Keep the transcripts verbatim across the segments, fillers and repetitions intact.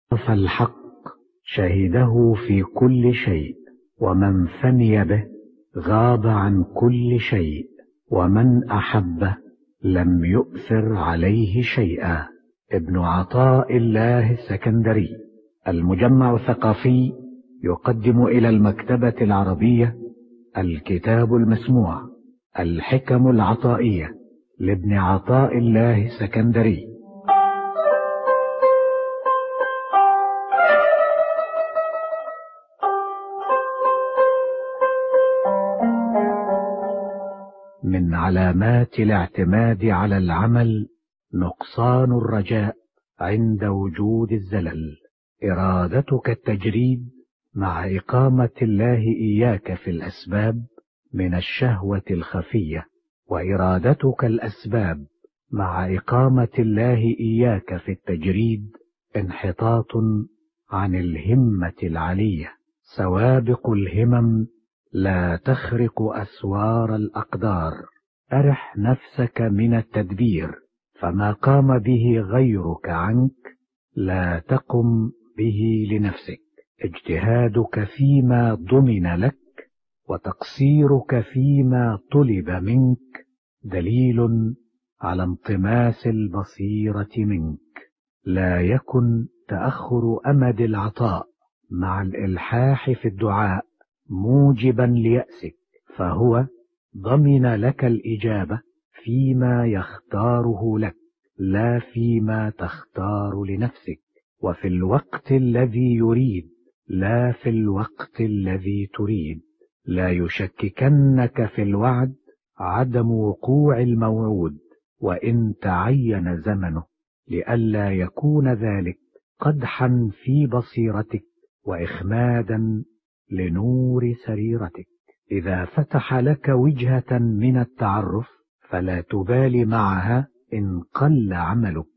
فالحق شهده في كل شيء، ومن فني به غاب عن كل شيء، ومن أحبه لم يؤثر عليه شيئا. ابن عطاء الله السكندري. المجمع الثقافي يقدم إلى المكتبة العربية الكتاب المسموع الحكم العطائية لابن عطاء الله السكندري. من علامات الاعتماد على العمل نقصان الرجاء عند وجود الزلل. إرادتك التجريد مع إقامة الله إياك في الأسباب من الشهوة الخفية، وإرادتك الأسباب مع إقامة الله إياك في التجريد انحطاط عن الهمة العلية. سوابق الهمم لا تخرق أسوار الأقدار. أرح نفسك من التدبير، فما قام به غيرك عنك لا تقم به لنفسك. اجتهادك فيما ضمن لك وتقصيرك فيما طلب منك دليل على انطماس البصيرة منك. لا يكن تأخر أمد العطاء مع الإلحاح في الدعاء موجبا ليأسك، فهو ضمن لك الإجابة فيما يختاره لك لا فيما تختار لنفسك، وفي الوقت الذي يريد لا في الوقت الذي تريد. لا يشككنك في الوعد عدم وقوع الموعود وإن تعين زمنه، لئلا يكون ذلك قدحا في بصيرتك وإخمادا لنور سريرتك. إذا فتح لك وجهة من التعرف فلا تبالي معها إن قل عملك،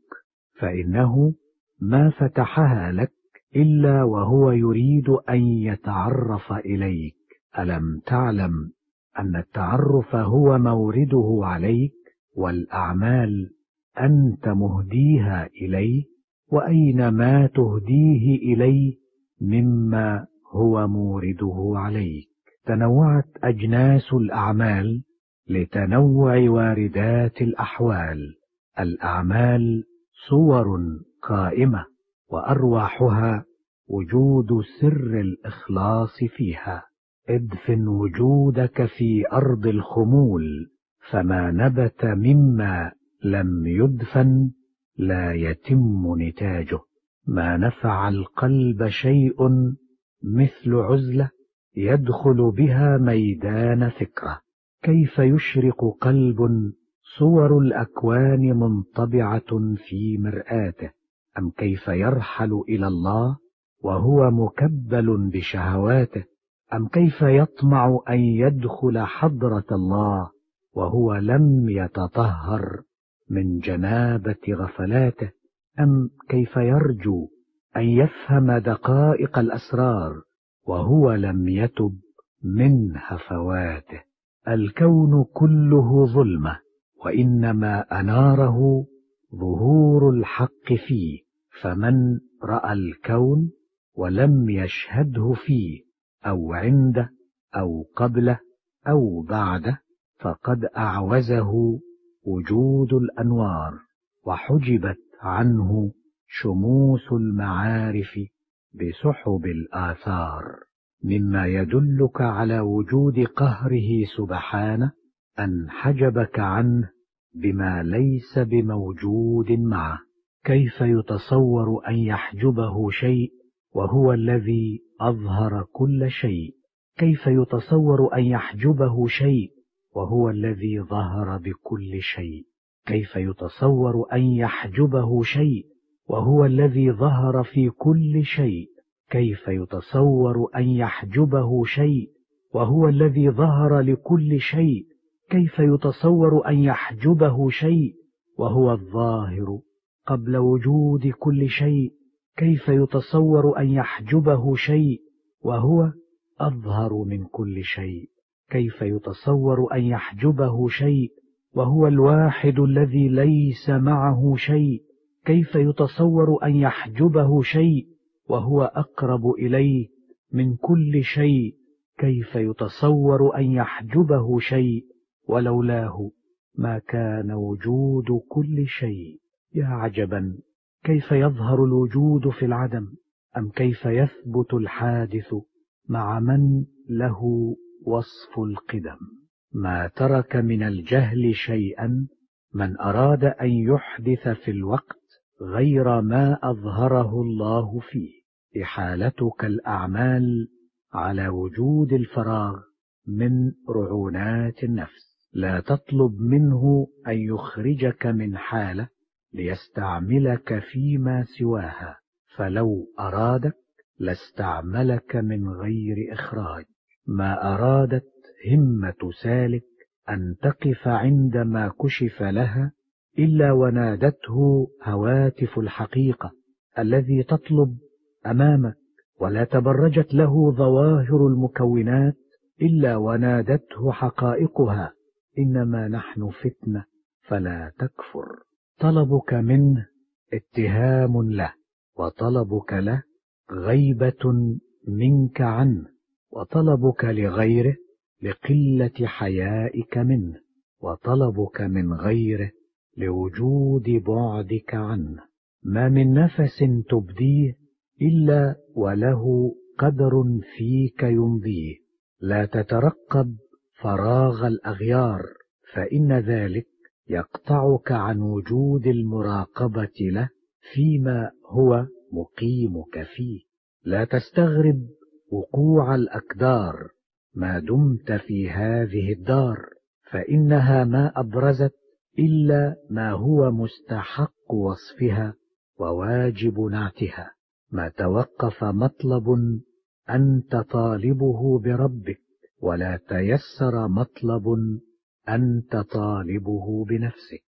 فإنه ما فتحها لك إلا وهو يريد أن يتعرف إليك. ألم تعلم أن التعرف هو مورده عليك، والأعمال أنت مهديها إليه، وأينما تهديه إليه مما هو مورده عليك. تنوعت أجناس الأعمال لتنوع واردات الأحوال. الأعمال صور قائمة، وأرواحها وجود سر الإخلاص فيها. ادفن وجودك في أرض الخمول، فما نبت مما لم يدفن لا يتم نتاجه. ما نفع القلب شيء مثل عزلة يدخل بها ميدان فكرة. كيف يشرق قلب صور الأكوان منطبعة في مرآته؟ أم كيف يرحل إلى الله وهو مكبل بشهواته؟ أم كيف يطمع أن يدخل حضرة الله وهو لم يتطهر من جنابة غفلاته؟ أم كيف يرجو أن يفهم دقائق الأسرار وهو لم يتب من هفواته؟ الكون كله ظلمة، وإنما أناره ظهور الحق فيه. فمن رأى الكون ولم يشهده فيه أو عنده أو قبله أو بعده فقد أعوزه وجود الأنوار، وحجبت عنه شموس المعارف بسحب الآثار. مما يدلك على وجود قهره سبحانه أن حجبك عنه بما ليس بموجود معه. كيف يتصور أن يحجبه شيء وهو الذي أظهر كل شيء؟ كيف يتصور أن يحجبه شيء وهو الذي ظهر بكل شيء؟ كيف يتصور أن يحجبه شيء وهو الذي ظهر في كل شيء؟ كيف يتصور أن يحجبه شيء وهو الذي ظهر لكل شيء؟ كيف يتصور أن يحجبه شيء وهو الظاهر قبل وجود كل شيء؟ كيف يتصور أن يحجبه شيء وهو أظهر من كل شيء؟ كيف يتصور أن يحجبه شيء وهو الواحد الذي ليس معه شيء؟ كيف يتصور أن يحجبه شيء وهو أقرب إليه من كل شيء، كيف يتصور أن يحجبه شيء، ولولاه ما كان وجود كل شيء. يا عجبا، كيف يظهر الوجود في العدم، أم كيف يثبت الحادث مع من له وصف القدم. ما ترك من الجهل شيئا من أراد أن يحدث في الوقت غير ما أظهره الله فيه. إحالتك الأعمال على وجود الفراغ من رعونات النفس. لا تطلب منه أن يخرجك من حالة ليستعملك فيما سواها، فلو أرادك لاستعملك من غير إخراج. ما أرادت همة سالك أن تقف عندما كشف لها إلا ونادته هواتف الحقيقة الذي تطلب أمامك، ولا تبرجت له ظواهر المكونات إلا ونادته حقائقها. إنما نحن فتنة فلا تكفر. طلبك منه اتهام له، وطلبك له غيبة منك عنه، وطلبك لغيره لقلة حيائك منه، وطلبك من غيره لوجود بعدك عنه. ما من نفس تبديه إلا وله قدر فيك يمضيه. لا تترقب فراغ الأغيار، فإن ذلك يقطعك عن وجود المراقبة له فيما هو مقيمك فيه. لا تستغرب وقوع الأكدار ما دمت في هذه الدار، فإنها ما أبرزت إلا ما هو مستحق وصفها وواجب نعتها. ما توقف مطلب أنت طالبه بربك، ولا تيسر مطلب أنت طالبه بنفسك.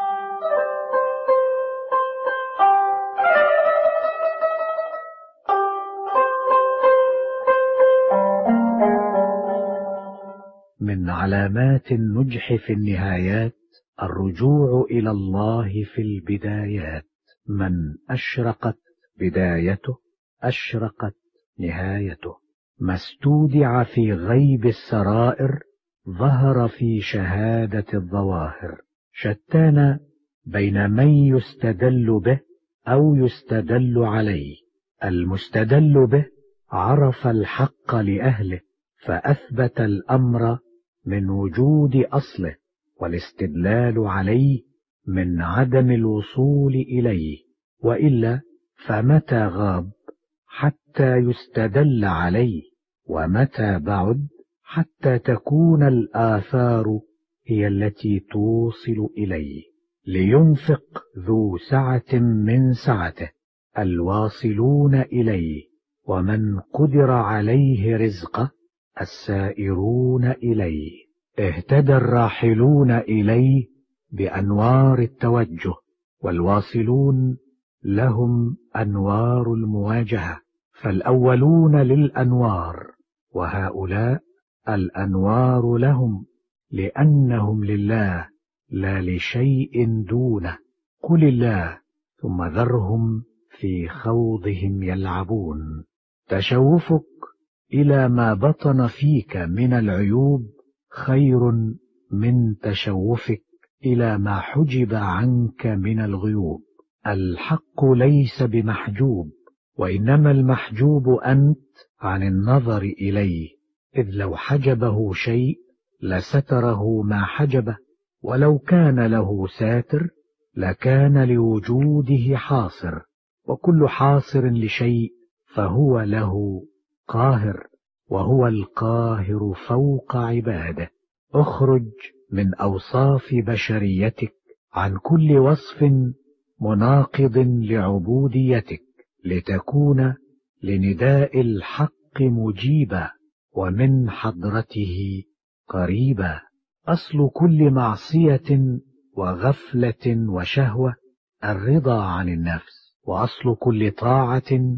من علامات النجح في النهايات الرجوع إلى الله في البدايات. من أشرقت بدايته أشرقت نهايته. ما استودع في غيب السرائر ظهر في شهادة الظواهر. شتان بين من يستدل به أو يستدل عليه. المستدل به عرف الحق لأهله فأثبت الأمر من وجود أصله، والاستدلال عليه من عدم الوصول إليه، وإلا فمتى غاب حتى يستدل عليه، ومتى بعد حتى تكون الآثار هي التي توصل إليه. لينفق ذو سعة من سعته، الواصلون إليه، ومن قدر عليه رزقه السائرون إليه. اهتدى الراحلون إليه بأنوار التوجه، والواصلون لهم أنوار المواجهة، فالأولون للأنوار، وهؤلاء الأنوار لهم لأنهم لله لا لشيء دونه. قل الله ثم ذرهم في خوضهم يلعبون. تشوفك إلى ما بطن فيك من العيوب خير من تشوفك إلى ما حجب عنك من الغيوب. الحق ليس بمحجوب، وإنما المحجوب أنت عن النظر إليه، إذ لو حجبه شيء لستره ما حجبه، ولو كان له ساتر لكان لوجوده حاصر، وكل حاصر لشيء فهو له قاهر، وهو القاهر فوق عباده. اخرج من أوصاف بشريتك عن كل وصف مناقض لعبوديتك، لتكون لنداء الحق مجيبا ومن حضرته قريبا. أصل كل معصية وغفلة وشهوة الرضا عن النفس، وأصل كل طاعة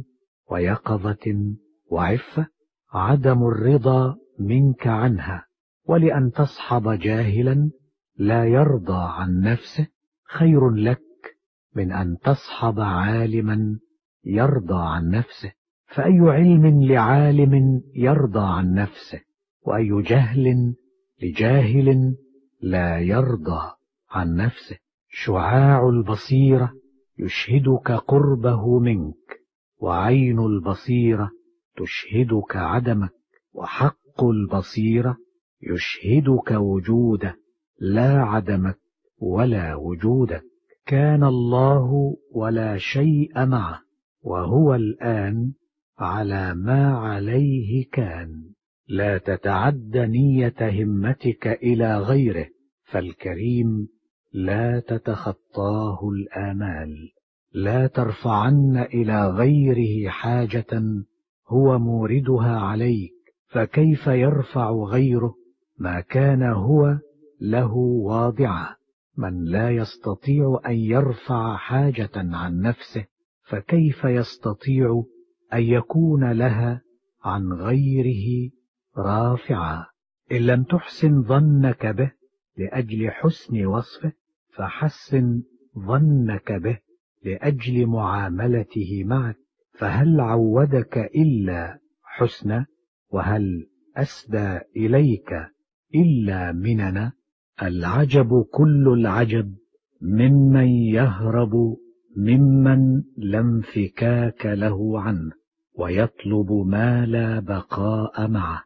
ويقظة وعفة عدم الرضا منك عنها. ولأن تصحب جاهلا لا يرضى عن نفسه خير لك من أن تصحب عالما يرضى عن نفسه؟ فأي علم لعالم يرضى عن نفسه؟ وأي جهل لجاهل لا يرضى عن نفسه؟ شعاع البصيرة يشهدك قربه منك، وعين البصيرة تشهدك عدمك، وحق البصيرة يشهدك وجوده لا عدمك ولا وجودك. كان الله ولا شيء معه، وهو الآن على ما عليه كان. لا تتعد نية همتك إلى غيره، فالكريم لا تتخطاه الآمال. لا ترفعن إلى غيره حاجة هو موردها عليك، فكيف يرفع غيره ما كان هو له واضعا؟ من لا يستطيع أن يرفع حاجة عن نفسه، فكيف يستطيع أن يكون لها عن غيره رافعا؟ إن لم تحسن ظنك به لأجل حسن وصفه، فحسن ظنك به لأجل معاملته معك. فهل عودك إلا حسنا؟ وهل أسدى إليك إلا مننا؟ العجب كل العجب ممن يهرب ممن لا انفكاك له عنه، ويطلب ما لا بقاء معه.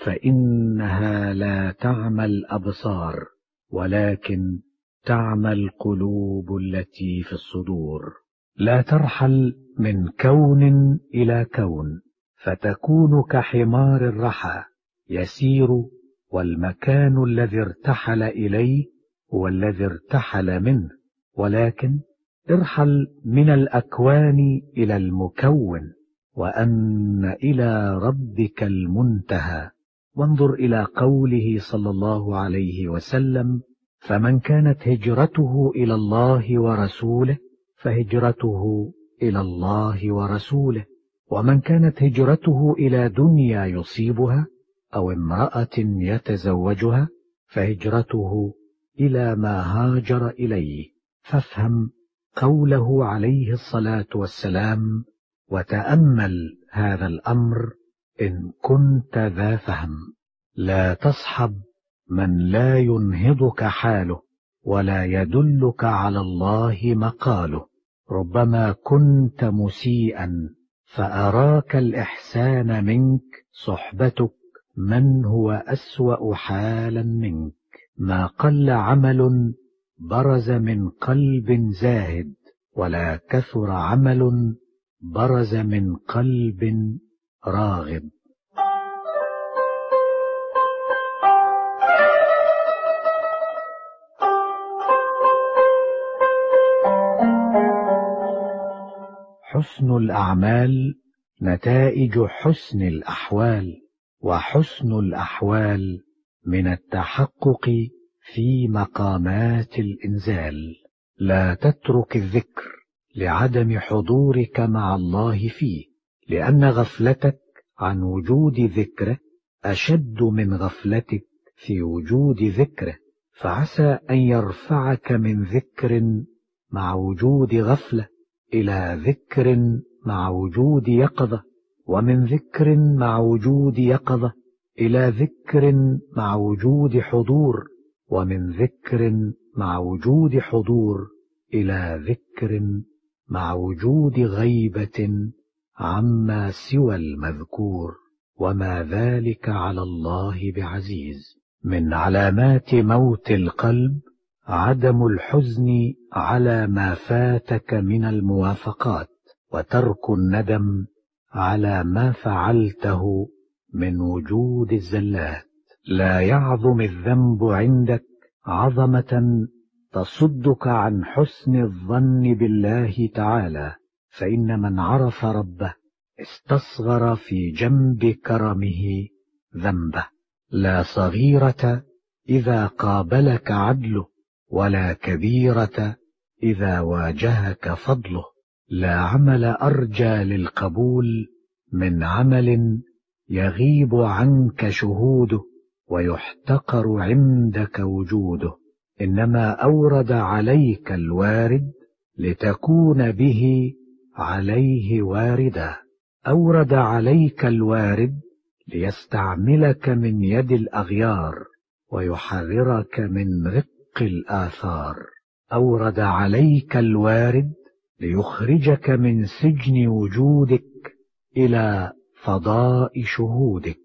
فإنها لا تعمى الأبصار، ولكن تعمى القلوب التي في الصدور. لا ترحل من كون إلى كون، فتكون كحمار الرحى يسير، والمكان الذي ارتحل إليه هو الذي ارتحل منه. ولكن ارحل من الأكوان إلى المكون، وأن إلى ربك المنتهى. وانظر إلى قوله صلى الله عليه وسلم: فمن كانت هجرته إلى الله ورسوله فهجرته إلى الله ورسوله، ومن كانت هجرته إلى دنيا يصيبها أو امرأة يتزوجها فهجرته إلى ما هاجر إليه. فافهم قوله عليه الصلاة والسلام، وتأمل هذا الأمر إن كنت ذا فهم. لا تصحب من لا ينهضك حاله، ولا يدلك على الله مقاله. ربما كنت مسيئا فأراك الإحسان منك صحبتك من هو أسوأ حالا منك. ما قل عمل برز من قلب زاهد، ولا كثر عمل برز من قلب راغب. حسن الأعمال نتائج حسن الأحوال، وحسن الأحوال من التحقق في مقامات الإنزال. لا تترك الذكر لعدم حضورك مع الله فيه، لأن غفلتك عن وجود ذكره أشد من غفلتك في وجود ذكره. فعسى أن يرفعك من ذكر مع وجود غفلة إلى ذكر مع وجود يقظة، ومن ذكر مع وجود يقظة إلى ذكر مع وجود حضور، ومن ذكر مع وجود حضور إلى ذكر مع وجود غيبة عما سوى المذكور. وما ذلك على الله بعزيز. من علامات موت القلب عدم الحزن على ما فاتك من الموافقات، وترك الندم على ما فعلته من وجود الزلات. لا يعظم الذنب عندك عظمة تصدك عن حسن الظن بالله تعالى، فإن من عرف ربه استصغر في جنب كرمه ذنبه. لا صغيرة إذا قابلك عدله، ولا كبيرة إذا واجهك فضله. لا عمل أرجى للقبول من عمل يغيب عنك شهوده، ويحتقر عندك وجوده. إنما أورد عليك الوارد لتكون به عليه واردا. أورد عليك الوارد ليستعملك من يد الأغيار ويحررك من رق الآثار. أورد عليك الوارد ليخرجك من سجن وجودك إلى فضاء شهودك.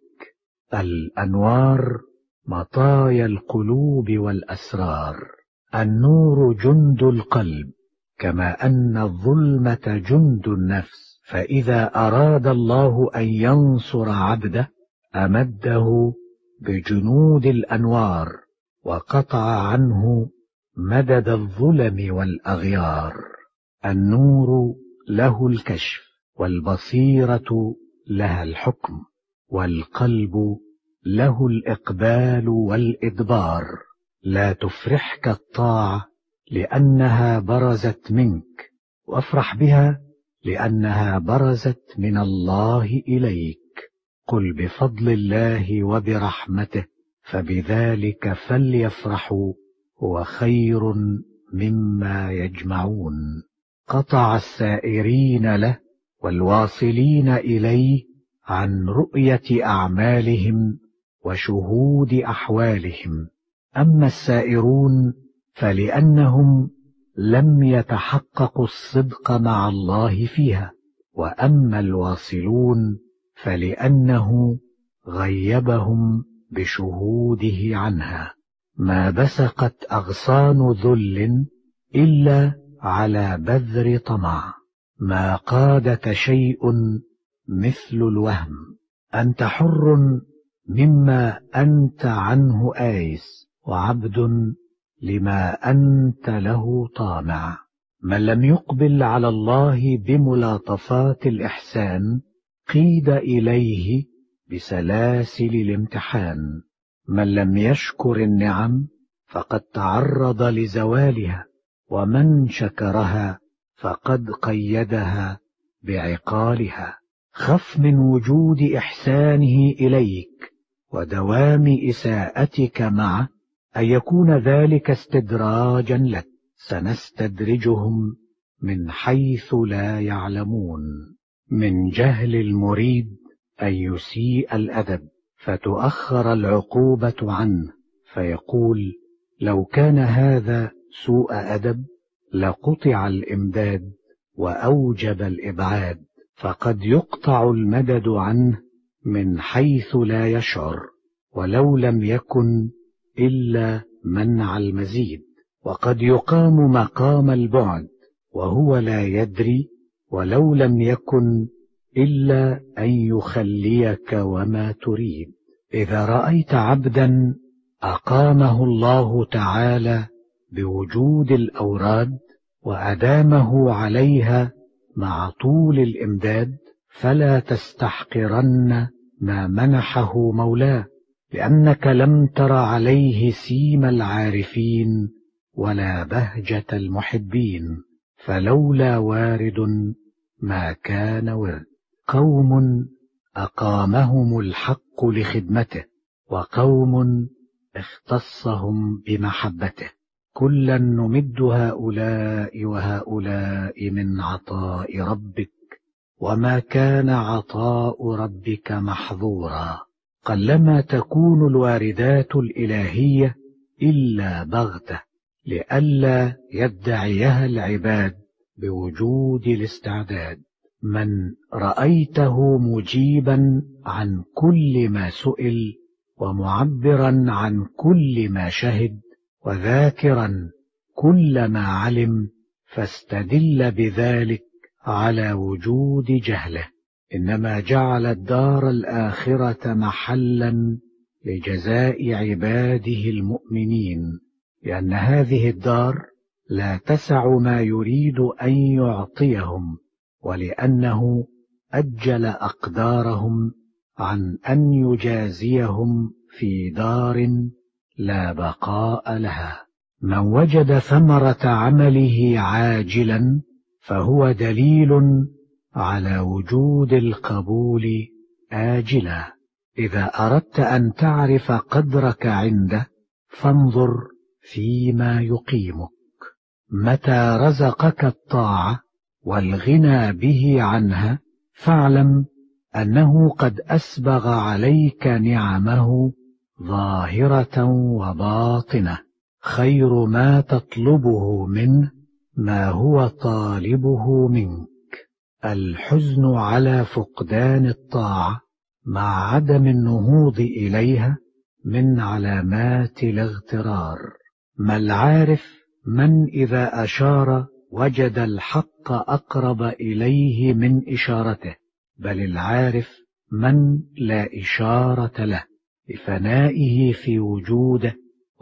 الأنوار مطايا القلوب والأسرار. النور جند القلب كما أن الظلمة جند النفس، فإذا أراد الله أن ينصر عبده أمده بجنود الأنوار وقطع عنه مدد الظلم والأغيار. النور له الكشف، والبصيرة لها الحكم، والقلب له الإقبال والإدبار. لا تفرحك الطاعة لأنها برزت منك، وافرح بها لأنها برزت من الله إليك. قل بفضل الله وبرحمته فبذلك فليفرحوا هو خير مما يجمعون. قطع السائرين له والواصلين إليه عن رؤية أعمالهم وشهود أحوالهم. أما السائرون فلأنهم لم يتحققوا الصدق مع الله فيها، وأما الواصلون فلأنه غيبهم بشهوده عنها. ما بسقت أغصان ذل إلا على بذر طمع، ما قادك شيء مثل الوهم. أنت حر مما أنت عنه آيس، وعبد لما أنت له طامع. من لم يقبل على الله بملاطفات الإحسان قيد إليه بسلاسل الامتحان. من لم يشكر النعم فقد تعرض لزوالها، ومن شكرها فقد قيدها بعقالها. خف من وجود إحسانه إليك ودوام إساءتك معه أن يكون ذلك استدراجا لك. سنستدرجهم من حيث لا يعلمون. من جهل المريد أن يسيء الأدب فتؤخر العقوبة عنه، فيقول لو كان هذا سوء أدب لقطع الإمداد وأوجب الإبعاد. فقد يقطع المدد عنه من حيث لا يشعر، ولو لم يكن إلا منع المزيد. وقد يقام مقام البعد وهو لا يدري، ولو لم يكن إلا أن يخليك وما تريد. إذا رأيت عبدا أقامه الله تعالى بوجود الأوراد وأدامه عليها مع طول الإمداد، فلا تستحقرن ما منحه مولاه، لأنك لم تر عليه سيم العارفين ولا بهجة المحبين. فلولا وارد ما كان ورد. قوم أقامهم الحق لخدمته، وقوم اختصهم بمحبته. كلا نمد هؤلاء وهؤلاء من عطاء ربك، وما كان عطاء ربك محظورا. قلما تكون الواردات الإلهية إلا بغتة، لئلا يدعيها العباد بوجود الاستعداد. من رأيته مجيبا عن كل ما سئل، ومعبرا عن كل ما شهد، وذاكرا كل ما علم، فاستدل بذلك على وجود جهله. إنما جعل الدار الآخرة محلا لجزاء عباده المؤمنين، لأن هذه الدار لا تسع ما يريد أن يعطيهم، ولأنه أجل أقدارهم عن أن يجازيهم في دار لا بقاء لها. من وجد ثمرة عمله عاجلا فهو دليل على وجود القبول آجلا. إذا أردت أن تعرف قدرك عنده فانظر فيما يقيمك. متى رزقك الطاعة والغنى به عنها، فاعلم أنه قد أسبغ عليك نعمه ظاهرة وباطنة. خير ما تطلبه منه ما هو طالبه منك. الحزن على فقدان الطاعة مع عدم النهوض إليها من علامات الاغترار. ما العارف من إذا أشار وجد الحق أقرب إليه من إشارته، بل العارف من لا إشارة له، لفنائه في وجوده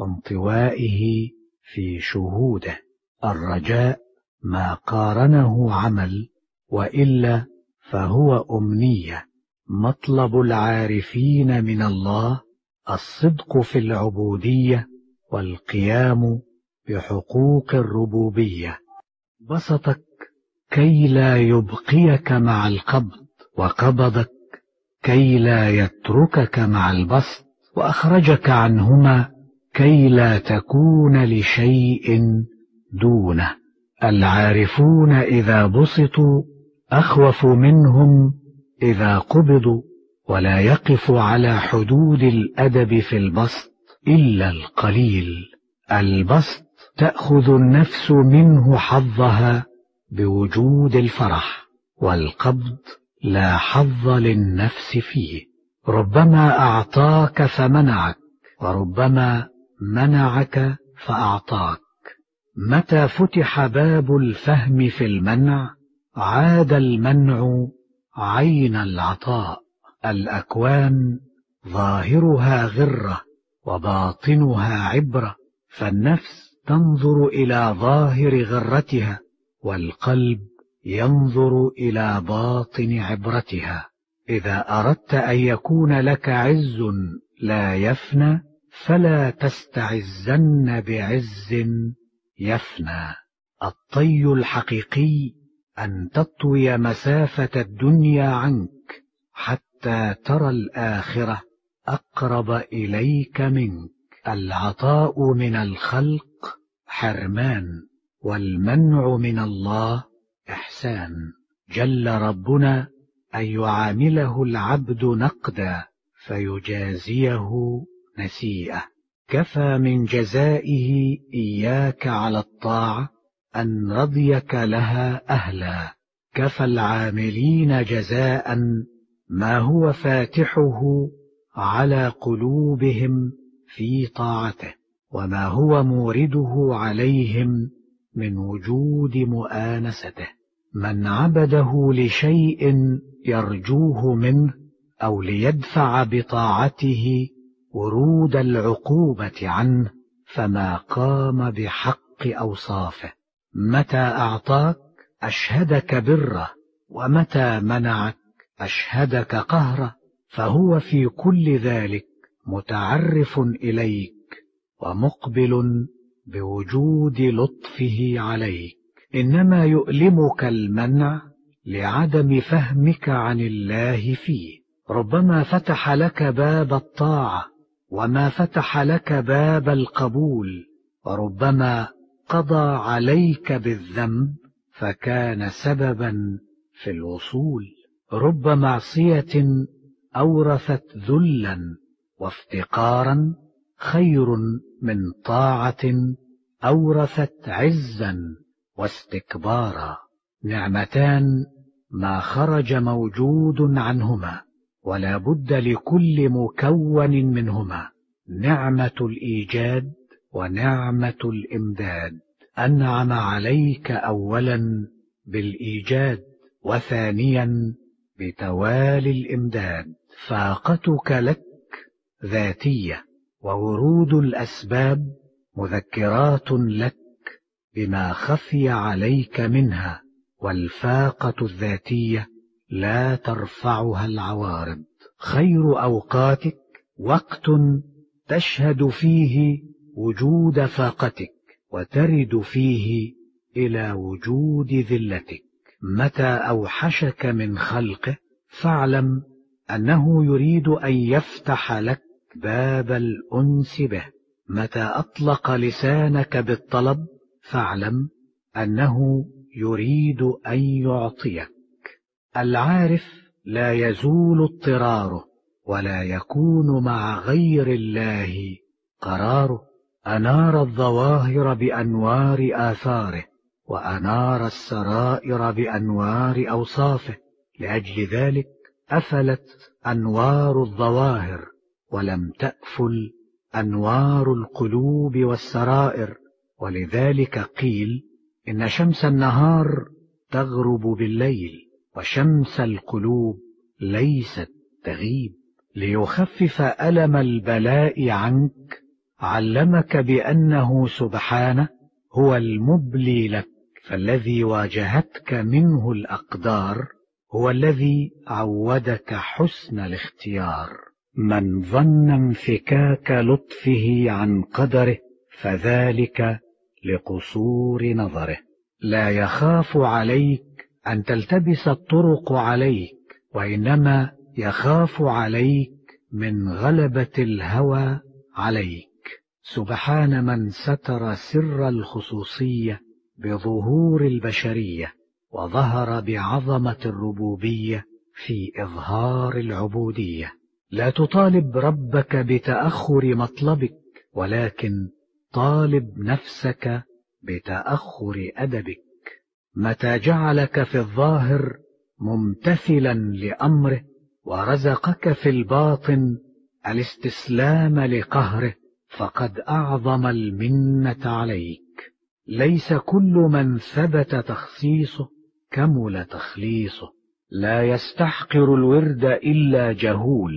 وانطوائه في شهوده. الرجاء ما قارنه عمل، وإلا فهو أمنية. مطلب العارفين من الله الصدق في العبودية والقيام بحقوق الربوبية. بسطك كي لا يبقيك مع القبض، وقبضك كي لا يتركك مع البسط، وأخرجك عنهما كي لا تكون لشيء دونه. العارفون إذا بسطوا أخوف منهم إذا قبضوا، ولا يقف على حدود الأدب في البسط إلا القليل. البسط تأخذ النفس منه حظها بوجود الفرح، والقبض لا حظ للنفس فيه. ربما أعطاك فمنعك، وربما منعك فأعطاك. متى فتح باب الفهم في المنع عاد المنع عين العطاء. الأكوان ظاهرها غرة وباطنها عبرة، فالنفس تنظر إلى ظاهر غرتها، والقلب ينظر إلى باطن عبرتها. إذا أردت أن يكون لك عز لا يفنى فلا تستعزن بعز يفنى. الطي الحقيقي أن تطوي مسافة الدنيا عنك حتى ترى الآخرة أقرب إليك منك. العطاء من الخلق حرمان، والمنع من الله إحسان. جل ربنا أن يعامله العبد نقدا فيجازيه نسيئة. كفى من جزائه إياك على الطاعة أن رضيك لها أهلا. كفى العاملين جزاء ما هو فاتحه على قلوبهم في طاعته، وما هو مورده عليهم من وجود مؤانسته. من عبده لشيء يرجوه منه أو ليدفع بطاعته ورود العقوبة عنه فما قام بحق أوصافه. متى أعطاك أشهدك بره، ومتى منعك أشهدك قهره، فهو في كل ذلك متعرف إليك ومقبل بوجود لطفه عليك. إنما يؤلمك المنع لعدم فهمك عن الله فيه. ربما فتح لك باب الطاعة وما فتح لك باب القبول، وربما قضى عليك بالذنب فكان سببا في الوصول. رب معصية أورثت ذلا وافتقارا خير من طاعة أورثت عزا واستكبارا. نعمتان ما خرج موجود عنهما، ولا بد لكل مكون منهما، نعمة الإيجاد ونعمة الإمداد. أنعم عليك أولا بالإيجاد، وثانيا بتوالي الإمداد. فاقتك لك ذاتية، وورود الأسباب مذكرات لك بما خفي عليك منها، والفاقة الذاتية لا ترفعها العوارض. خير أوقاتك وقت تشهد فيه وجود فاقتك، وترد فيه إلى وجود ذلتك. متى أوحشك من خلقه فاعلم أنه يريد أن يفتح لك باب الأنس به. متى أطلق لسانك بالطلب فاعلم أنه يريد أن يعطيك. العارف لا يزول اضطراره، ولا يكون مع غير الله قراره. أنار الظواهر بأنوار آثاره، وأنار السرائر بأنوار أوصافه. لأجل ذلك أفلت أنوار الظواهر، ولم تأفل أنوار القلوب والسرائر. ولذلك قيل إن شمس النهار تغرب بالليل، وشمس القلوب ليست تغيب. ليخفف ألم البلاء عنك علمك بأنه سبحانه هو المبلي لك، فالذي واجهتك منه الأقدار هو الذي عودك حسن الاختيار. من ظن انفكاك لطفه عن قدره فذلك لقصور نظره. لا يخاف عليك أن تلتبس الطرق عليك، وإنما يخاف عليك من غلبة الهوى عليك. سبحان من ستر سر الخصوصية بظهور البشرية، وظهر بعظمة الربوبية في إظهار العبودية. لا تطالب ربك بتأخر مطلبك، ولكن طالب نفسك بتأخر أدبك. متى جعلك في الظاهر ممتثلا لأمره، ورزقك في الباطن الاستسلام لقهره، فقد أعظم المنة عليك. ليس كل من ثبت تخصيصه كمل تخليصه. لا يستحقر الورد إلا جهول.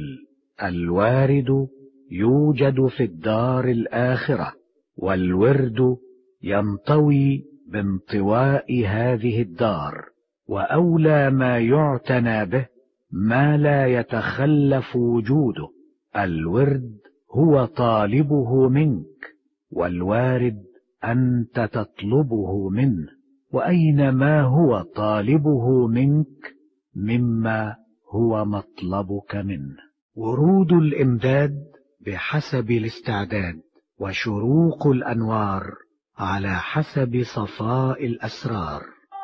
الوارد يوجد في الدار الآخرة، والورد ينطوي بانطواء هذه الدار. وأولى ما يعتنى به ما لا يتخلف وجوده. الورد هو طالبه منك، والوارد أنت تطلبه منه. وأينما هو طالبه منك مما هو مطلبك منه. ورود الإمداد بحسب الاستعداد، وشروق الأنوار على حسب صفاء الأسرار.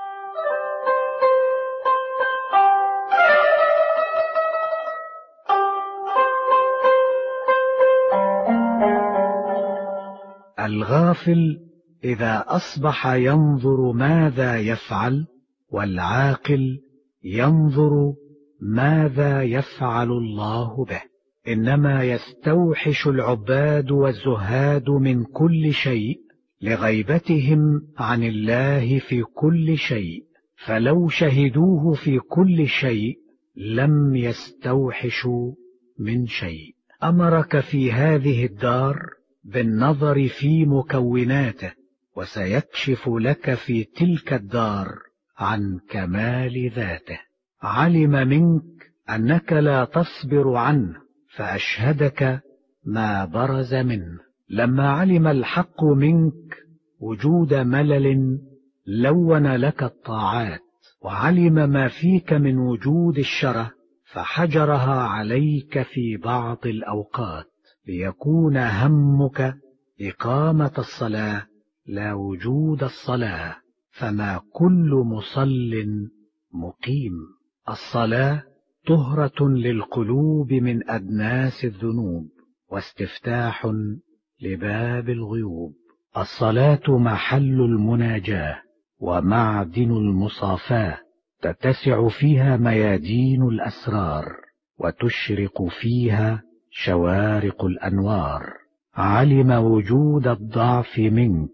الغافل إذا أصبح ينظر ماذا يفعل، والعاقل ينظر ماذا يفعل الله به. إنما يستوحش العباد والزهاد من كل شيء لغيبتهم عن الله في كل شيء، فلو شهدوه في كل شيء لم يستوحشوا من شيء. أمرك في هذه الدار بالنظر في مكوناته، وسيكشف لك في تلك الدار عن كمال ذاته. علم منك أنك لا تصبر عنه، فأشهدك ما برز منه. لما علم الحق منك وجود ملل لون لك الطاعات، وعلم ما فيك من وجود الشره فحجرها عليك في بعض الأوقات، ليكون همك إقامة الصلاة لا وجود الصلاة. فما كل مصل مقيم. الصلاة طهرة للقلوب من أدناس الذنوب، واستفتاح لباب الغيوب. الصلاة محل المناجاة ومعدن المصافاة، تتسع فيها ميادين الأسرار، وتشرق فيها شوارق الأنوار. علم وجود الضعف منك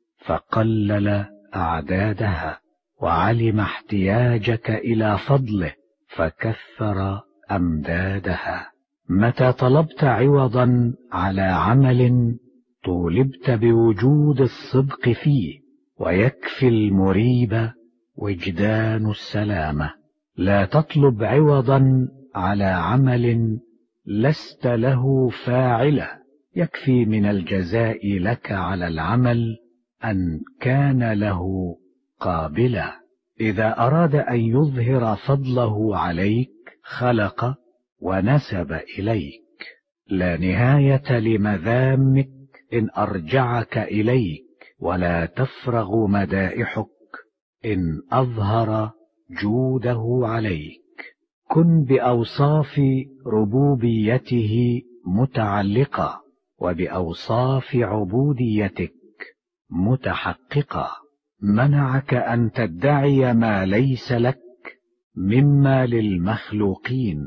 فقلل أعدادها، وعلم احتياجك إلى فضله فكثر أمدادها. متى طلبت عوضا على عمل طولبت بوجود الصدق فيه، ويكفي المريب وجدان السلامة. لا تطلب عوضا على عمل لست له فاعله، يكفي من الجزاء لك على العمل أن كان له قابلا. إذا أراد أن يظهر فضله عليك خلق ونسب إليك. لا نهاية لمذامك إن أرجعك إليك، ولا تفرغ مدائحك إن أظهر جوده عليك. كن بأوصاف ربوبيته متعلقا، وبأوصاف عبوديتك متحققا. منعك أن تدعي ما ليس لك مما للمخلوقين،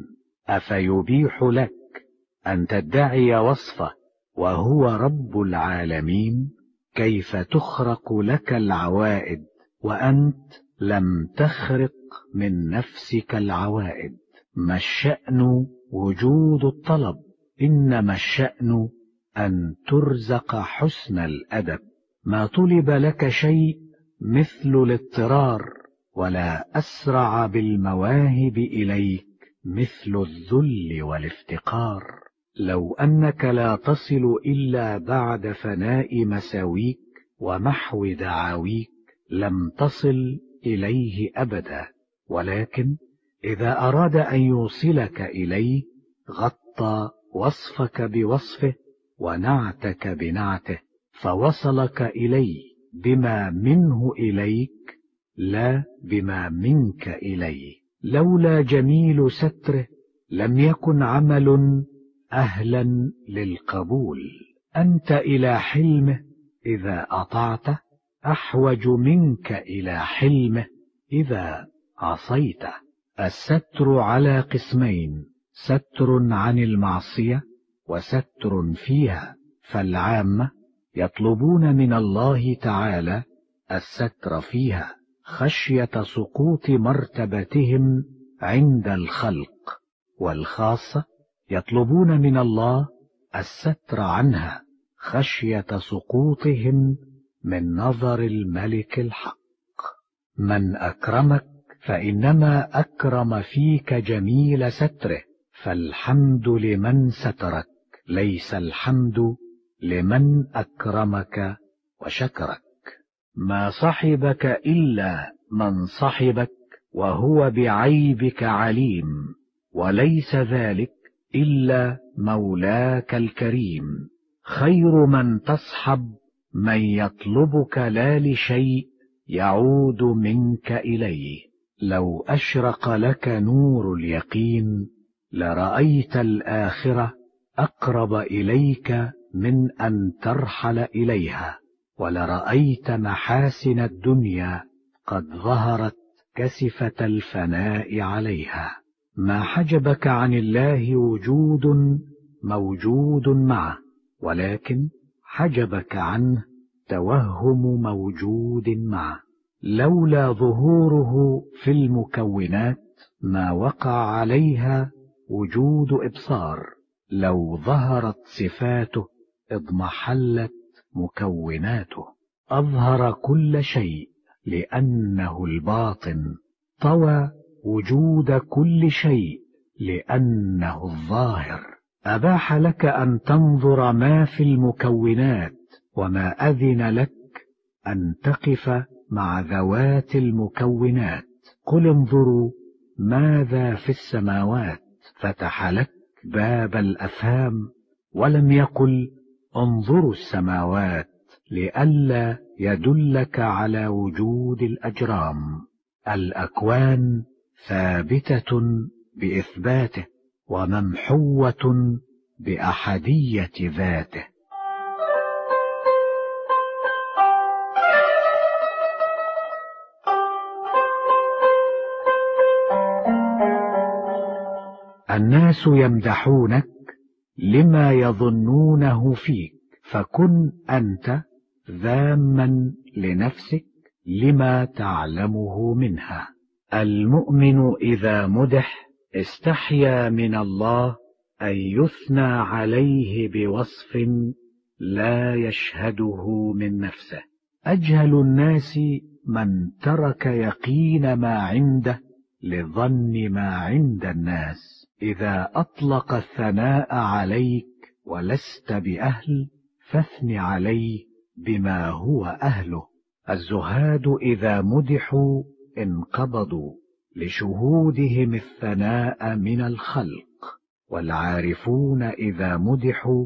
أفيبيح لك أن تدعي وصفه وهو رب العالمين؟ كيف تخرق لك العوائد وأنت لم تخرق من نفسك العوائد؟ ما الشأن وجود الطلب، إنما الشأن أن ترزق حسن الأدب. ما طلب لك شيء مثل الاضطرار، ولا أسرع بالمواهب إليك مثل الذل والافتقار. لو أنك لا تصل إلا بعد فناء مساويك ومحو دعاويك لم تصل إليه أبدا، ولكن إذا أراد أن يوصلك إليه غطى وصفك بوصفه ونعتك بنعته، فوصلك إليه بما منه إليك لا بما منك إليه. لولا جميل ستره لم يكن عمل أهلا للقبول. أنت إلى حلمه إذا أطعته أحوج منك إلى حلمه إذا عصيته. الستر على قسمين: ستر عن المعصية وستر فيها. فالعامة يطلبون من الله تعالى الستر فيها خشية سقوط مرتبتهم عند الخلق، والخاصة يطلبون من الله الستر عنها خشية سقوطهم من نظر الملك الحق. من أكرمك فإنما أكرم فيك جميل ستره، فالحمد لمن سترك، ليس الحمد لمن أكرمك وشكرك. ما صحبك إلا من صحبك وهو بعيبك عليم، وليس ذلك إلا مولاك الكريم. خير من تصحب من يطلبك لا لشيء يعود منك إليه. لو أشرق لك نور اليقين لرأيت الآخرة أقرب إليك من أن ترحل إليها، ولرأيت محاسن الدنيا قد ظهرت كسفة الفناء عليها. ما حجبك عن الله وجود موجود معه، ولكن حجبك عنه توهم موجود معه. لولا ظهوره في المكونات ما وقع عليها وجود إبصار. لو ظهرت صفاته اضمحلت مكوناته. أظهر كل شيء لأنه الباطن، طوى وجود كل شيء لأنه الظاهر. أباح لك أن تنظر ما في المكونات، وما أذن لك أن تقف مع ذوات المكونات. قل انظروا ماذا في السماوات، فتح لك باب الأفهام، ولم يقل انظروا السماوات لئلا يدلك على وجود الأجرام. الأكوان ثابتة بإثباته وممحوة بأحدية ذاته. الناس يمدحونك لما يظنونه فيك، فكن أنت ذاما لنفسك لما تعلمه منها. المؤمن إذا مدح استحيا من الله أن يثنى عليه بوصف لا يشهده من نفسه. أجهل الناس من ترك يقين ما عنده لظن ما عند الناس. إذا أطلق الثناء عليك ولست بأهل فاثن عليه بما هو أهله. الزهاد إذا مدحوا انقبضوا لشهودهم الثناء من الخلق، والعارفون إذا مدحوا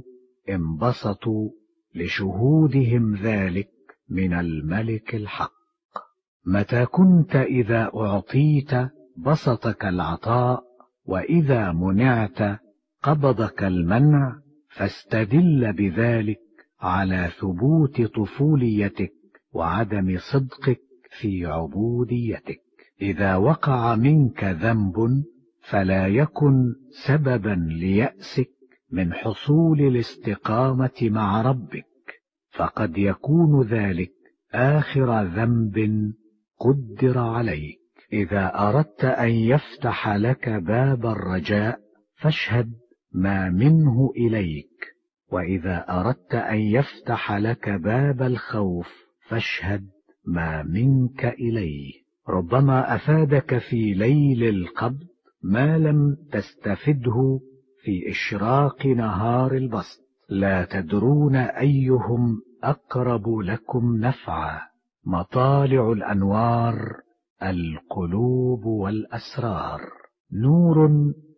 انبسطوا لشهودهم ذلك من الملك الحق. متى كنت إذا أعطيت بسطك العطاء، وإذا منعت قبضك المنع، فاستدل بذلك على ثبوت طفوليتك وعدم صدقك في عبوديتك. إذا وقع منك ذنب فلا يكن سببا ليأسك من حصول الاستقامة مع ربك، فقد يكون ذلك آخر ذنب قدر عليك. إذا أردت أن يفتح لك باب الرجاء فاشهد ما منه إليك، وإذا أردت أن يفتح لك باب الخوف فاشهد ما منك إليه. ربما أفادك في ليل القبض ما لم تستفده في إشراق نهار البسط. لا تدرون أيهم أقرب لكم نفعا. مطالع الأنوار القلوب والأسرار. نور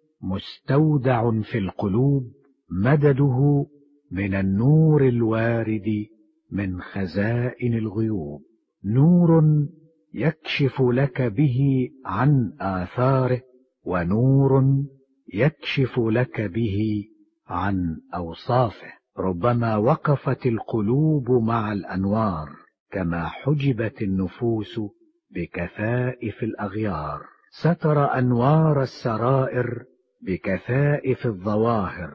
مستودع في القلوب مدده من النور الوارد من خزائن الغيوب. نور يكشف لك به عن آثاره، ونور يكشف لك به عن أوصافه. ربما وقفت القلوب مع الأنوار كما حجبت النفوس بكثائف الأغيار. ستر أنوار السرائر بكثائف الظواهر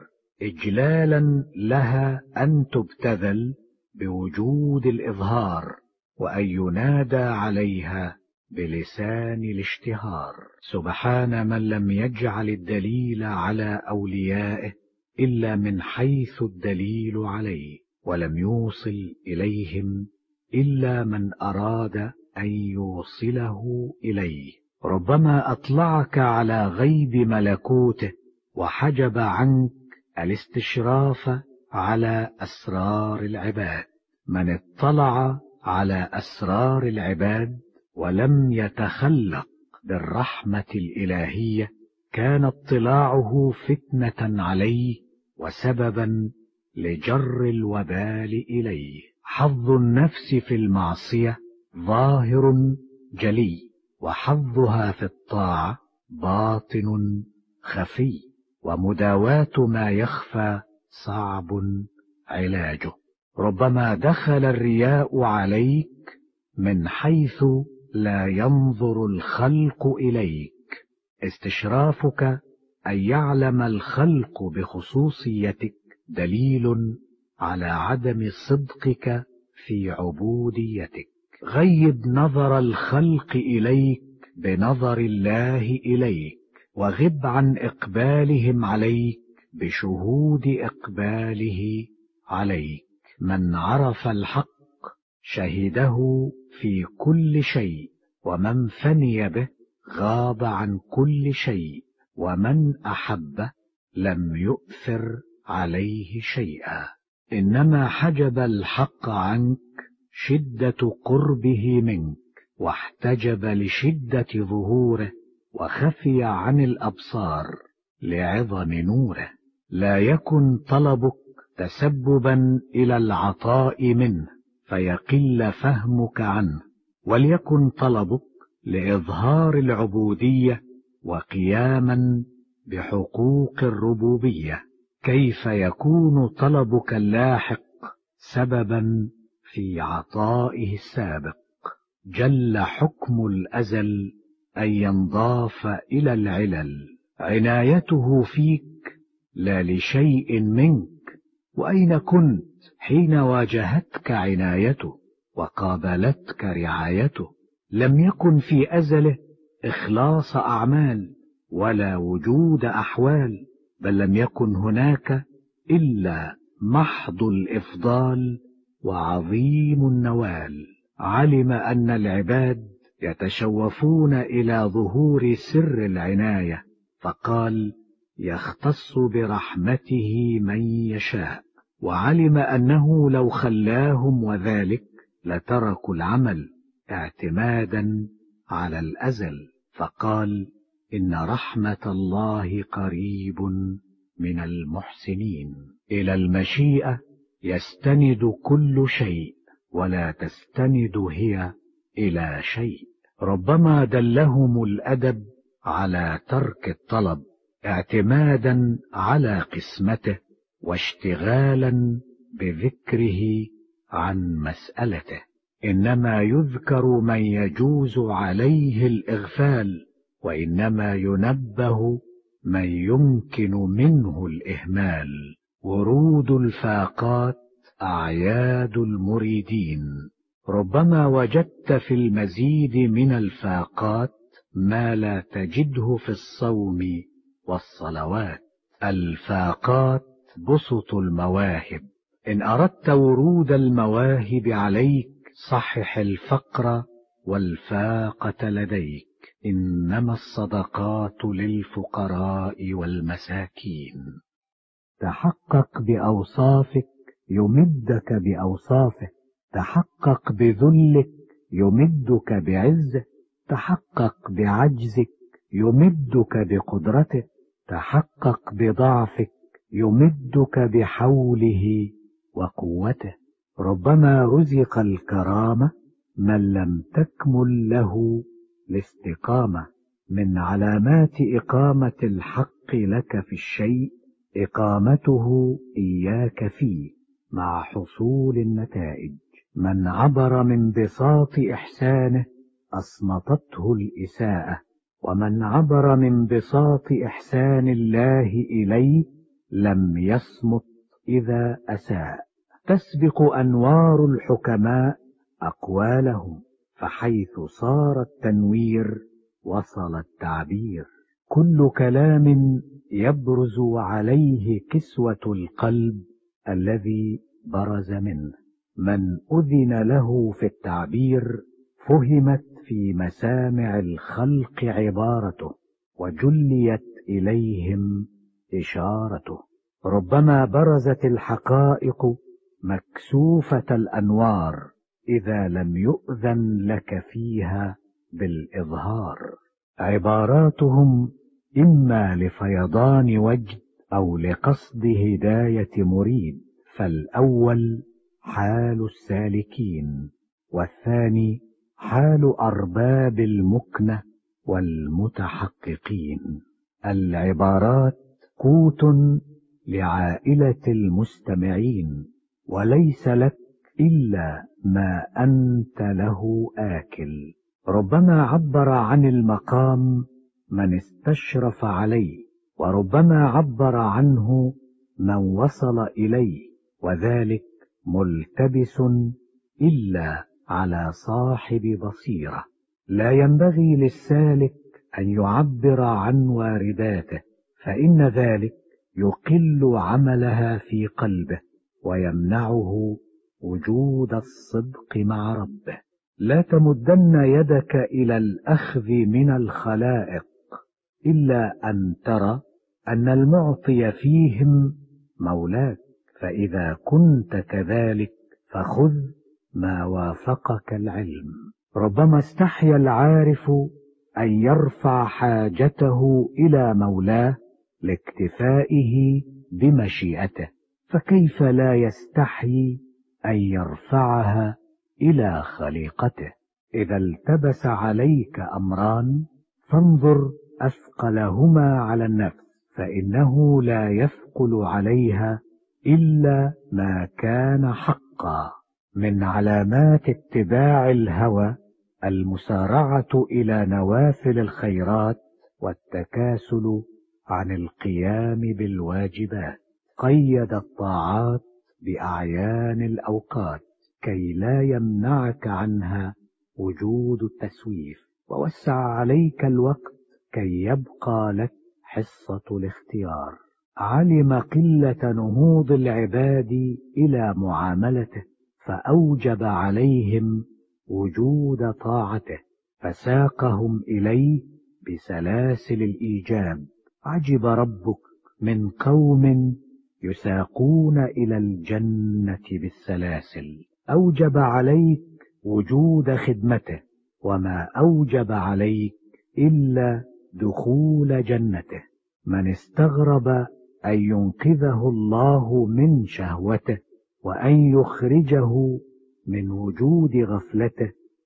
إجلالا لها أن تبتذل بوجود الإظهار، وأن ينادى عليها بلسان الاشتهار. سبحان من لم يجعل الدليل على أوليائه إلا من حيث الدليل عليه، ولم يوصل إليهم إلا من أراد أن يوصله إليه. ربما أطلعك على غيب ملكوته وحجب عنك الاستشراف على أسرار العباد. من اطلع على أسرار العباد ولم يتخلق بالرحمة الإلهية كان اطلاعه فتنة عليه وسببا لجر الوبال إليه. حظ النفس في المعصية ظاهر جلي، وحظها في الطاعة باطن خفي، ومداواة ما يخفى صعب علاجه. ربما دخل الرياء عليك من حيث لا ينظر الخلق إليك. استشرافك أن يعلم الخلق بخصوصيتك دليل على عدم صدقك في عبوديتك. غيب نظر الخلق إليك بنظر الله إليك، وغب عن إقبالهم عليك بشهود إقباله عليك. من عرف الحق شهده في كل شيء، ومن فني به غاب عن كل شيء، ومن أحب لم يؤثر عليه شيئا. إنما حجب الحق عنك شدة قربه منك، واحتجب لشدة ظهوره، وخفي عن الأبصار لعظم نوره. لا يكن طلبك تسببا إلى العطاء منه فيقل فهمك عنه، وليكن طلبك لإظهار العبودية وقياما بحقوق الربوبية. كيف يكون طلبك اللاحق سببا في عطائه السابق؟ جل حكم الأزل أن ينضاف إلى العلل. عنايته فيك لا لشيء منك. وأين كنت حين واجهتك عنايته وقابلتك رعايته؟ لم يكن في أزله إخلاص أعمال ولا وجود أحوال، بل لم يكن هناك إلا محض الإفضال وعظيم النوال. علم أن العباد يتشوفون إلى ظهور سر العناية، فقال: يختص برحمته من يشاء. وعلم أنه لو خلاهم وذلك لتركوا العمل اعتمادا على الأزل، فقال: إن رحمة الله قريب من المحسنين. إلى المشيئة يستند كل شيء، ولا تستند هي إلى شيء. ربما دلهم الأدب على ترك الطلب اعتمادا على قسمته واشتغالا بذكره عن مسألته، إنما يذكر من يجوز عليه الإغفال، وإنما ينبه من يمكن منه الإهمال. ورود الفاقات أعياد المريدين. ربما وجدت في المزيد من الفاقات ما لا تجده في الصوم والصلوات. الفاقات بسط المواهب. إن أردت ورود المواهب عليك صحح الفقر والفاقة لديك. إنما الصدقات للفقراء والمساكين. تحقق بأوصافك يمدك بأوصافه، تحقق بذلك يمدك بعزه، تحقق بعجزك يمدك بقدرته، تحقق بضعفك يمدك بحوله وقوته. ربما رزق الكرامة من لم تكمل له الاستقامة. من علامات إقامة الحق لك في الشيء إقامته إياك فيه مع حصول النتائج. من عبر من بساط إحسانه أصمتته الإساءة، ومن عبر من بساط إحسان الله إليه لم يصمت إذا أساء. تسبق أنوار الحكماء أقوالهم، فحيث صار التنوير وصل التعبير. كل كلام يبرز عليه كسوة القلب الذي برز منه. من أذن له في التعبير فهمت في مسامع الخلق عبارته، وجليت إليهم إشارته. ربما برزت الحقائق مكسوفة الأنوار إذا لم يؤذن لك فيها بالإظهار. عباراتهم إما لفيضان وجد أو لقصد هداية مريد، فالأول حال السالكين، والثاني حال أرباب المكنة والمتحققين. العبارات قوت لعائلة المستمعين، وليس لك إلا ما أنت له آكل. ربما عبر عن المقام من استشرف عليه، وربما عبر عنه من وصل إليه، وذلك ملتبس إلا على صاحب بصيرة. لا ينبغي للسالك أن يعبر عن وارداته، فإن ذلك يقل عملها في قلبه ويمنعه وجود الصدق مع ربه. لا تمدن يدك إلى الأخذ من الخلائق إلا أن ترى أن المعطي فيهم مولاك، فإذا كنت كذلك فخذ ما وافقك العلم. ربما استحيا العارف أن يرفع حاجته إلى مولاه لاكتفائه بمشيئته، فكيف لا يستحيي أن يرفعها إلى خليقته؟ إذا التبس عليك أمران فانظر أثقلهما على النفس، فإنه لا يثقل عليها إلا ما كان حقا. من علامات اتباع الهوى المسارعة إلى نوافل الخيرات والتكاسل عن القيام بالواجبات. قيد الطاعات بأعيان الأوقات كي لا يمنعك عنها وجود التسويف، ووسع عليك الوقت كي يبقى لك حصة الاختيار. علم قلة نهوض العباد إلى معاملته فأوجب عليهم وجود طاعته، فساقهم إليه بسلاسل الإيجاب. عجب ربك من قوم يساقون إلى الجنة بالسلاسل. أوجب عليك وجود خدمته، وما أوجب عليك إلا دخول جنته. من استغرب أن ينقذه الله من شهوته وأن يخرجه من وجود غفلته،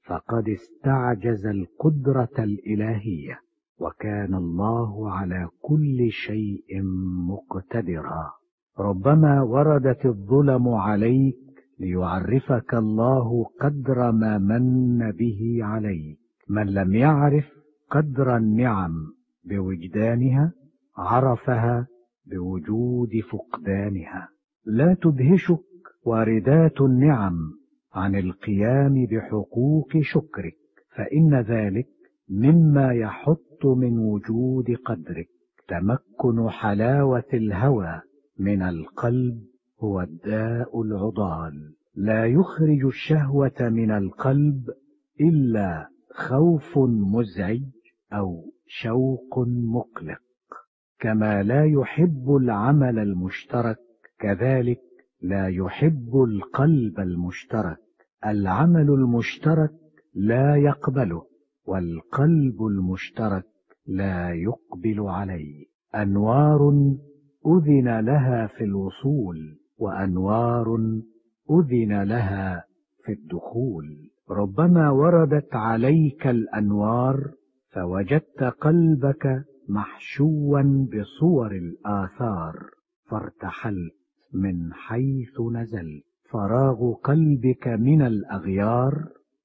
فقد استعجز القدرة الإلهية، وكان الله على كل شيء مقتدرا. ربما وردت الظلم عليك ليعرفك الله قدر ما من به عليك. من لم يعرف قدر النعم بوجدانها عرفها بوجود فقدانها. لا تدهشك واردات النعم عن القيام بحقوق شكرك، فإن ذلك مما يحط من وجود قدرك. تمكن حلاوة الهوى من القلب هو الداء العضال. لا يخرج الشهوة من القلب إلا خوف مزعج أو شوق مقلق. كما لا يحب العمل المشترك، كذلك لا يحب القلب المشترك. العمل المشترك لا يقبله، والقلب المشترك لا يقبل عليه. أنوار أذن لها في الوصول، وأنوار أذن لها في الدخول. ربما وردت عليك الأنوار فوجدت قلبك محشوا بصور الآثار، فارتحلت من حيث نزلت. فراغ قلبك من الأغيار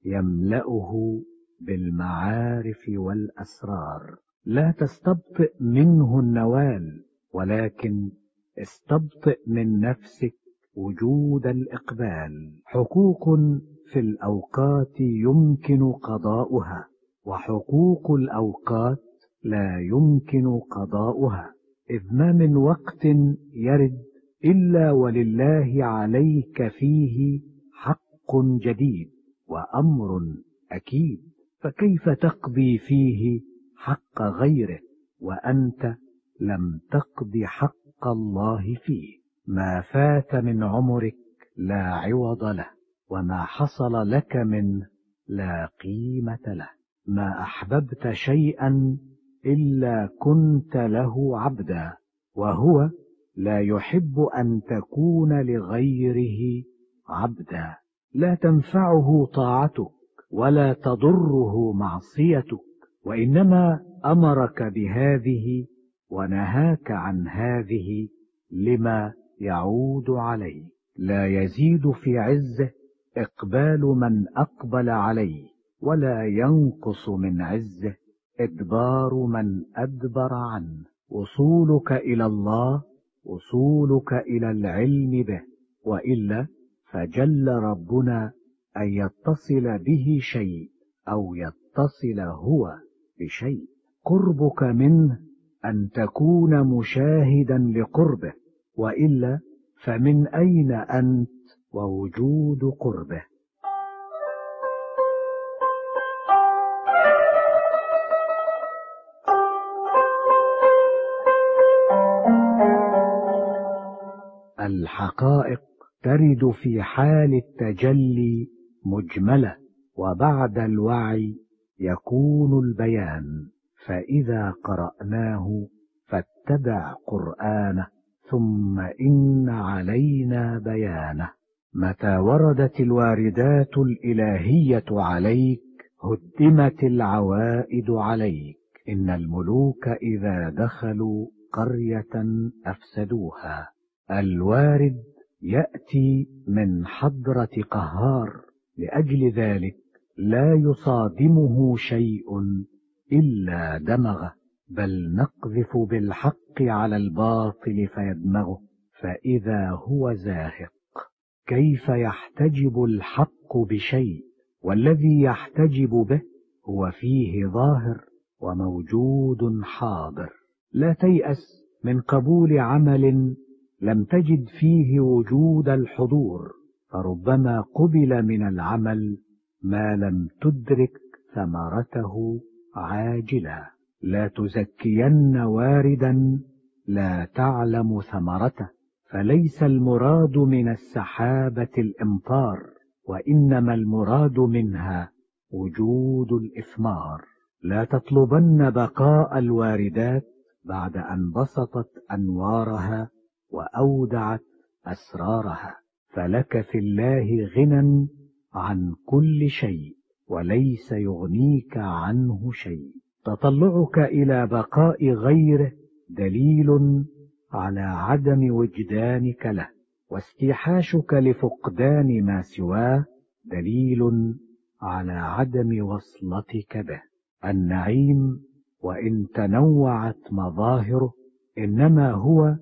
يملأه بالمعارف والأسرار. لا تستبطئ منه النوال، ولكن استبطئ من نفسك وجود الإقبال. حقوق في الأوقات يمكن قضاؤها، وحقوق الأوقات لا يمكن قضاؤها، إذ ما من وقت يرد إلا ولله عليك فيه حق جديد وأمر أكيد. فكيف تقضي فيه حق غيره وأنت لم تقض حق الله فيه؟ ما فات من عمرك لا عوض له، وما حصل لك منه لا قيمة له. ما أحببت شيئا إلا كنت له عبدا، وهو لا يحب أن تكون لغيره عبدا. لا تنفعه طاعتك ولا تضره معصيتك، وإنما أمرك بهذه ونهاك عن هذه لما يعود عليه. لا يزيد في عزه إقبال من أقبل عليه، ولا ينقص من عزه إدبار من أدبر عنه. وصولك إلى الله وصولك إلى العلم به، وإلا فجل ربنا أن يتصل به شيء أو يتصل هو بشيء. قربك منه أن تكون مشاهدا لقربه، وإلا فمن أين أنت ووجود قربه؟ الحقائق ترد في حال التجلي مجملة، وبعد الوعي يكون البيان. فإذا قرأناه فاتبع قرآنه، ثم إن علينا بيانه. متى وردت الواردات الإلهية عليك هدمت العوائد عليك. إن الملوك إذا دخلوا قرية أفسدوها. الوارد يأتي من حضرة قهار، لأجل ذلك لا يصادمه شيء إلا دمغه، بل نقذف بالحق على الباطل فيدمغه، فإذا هو زاهق. كيف يحتجب الحق بشيء والذي يحتجب به هو فيه ظاهر وموجود حاضر؟ لا تيأس من قبول عمل لم تجد فيه وجود الحضور، فربما قبل من العمل ما لم تدرك ثمرته عاجلا. لا تزكين واردا لا تعلم ثمرته، فليس المراد من السحابة الإمطار، وإنما المراد منها وجود الإثمار. لا تطلبن بقاء الواردات بعد أن بسطت أنوارها وأودعت أسرارها، فلك في الله غنى عن كل شيء، وليس يغنيك عنه شيء. تطلعك إلى بقاء غيره دليل على عدم وجدانك له، واستيحاشك لفقدان ما سواه دليل على عدم وصلتك به. النعيم وإن تنوعت مظاهره إنما هو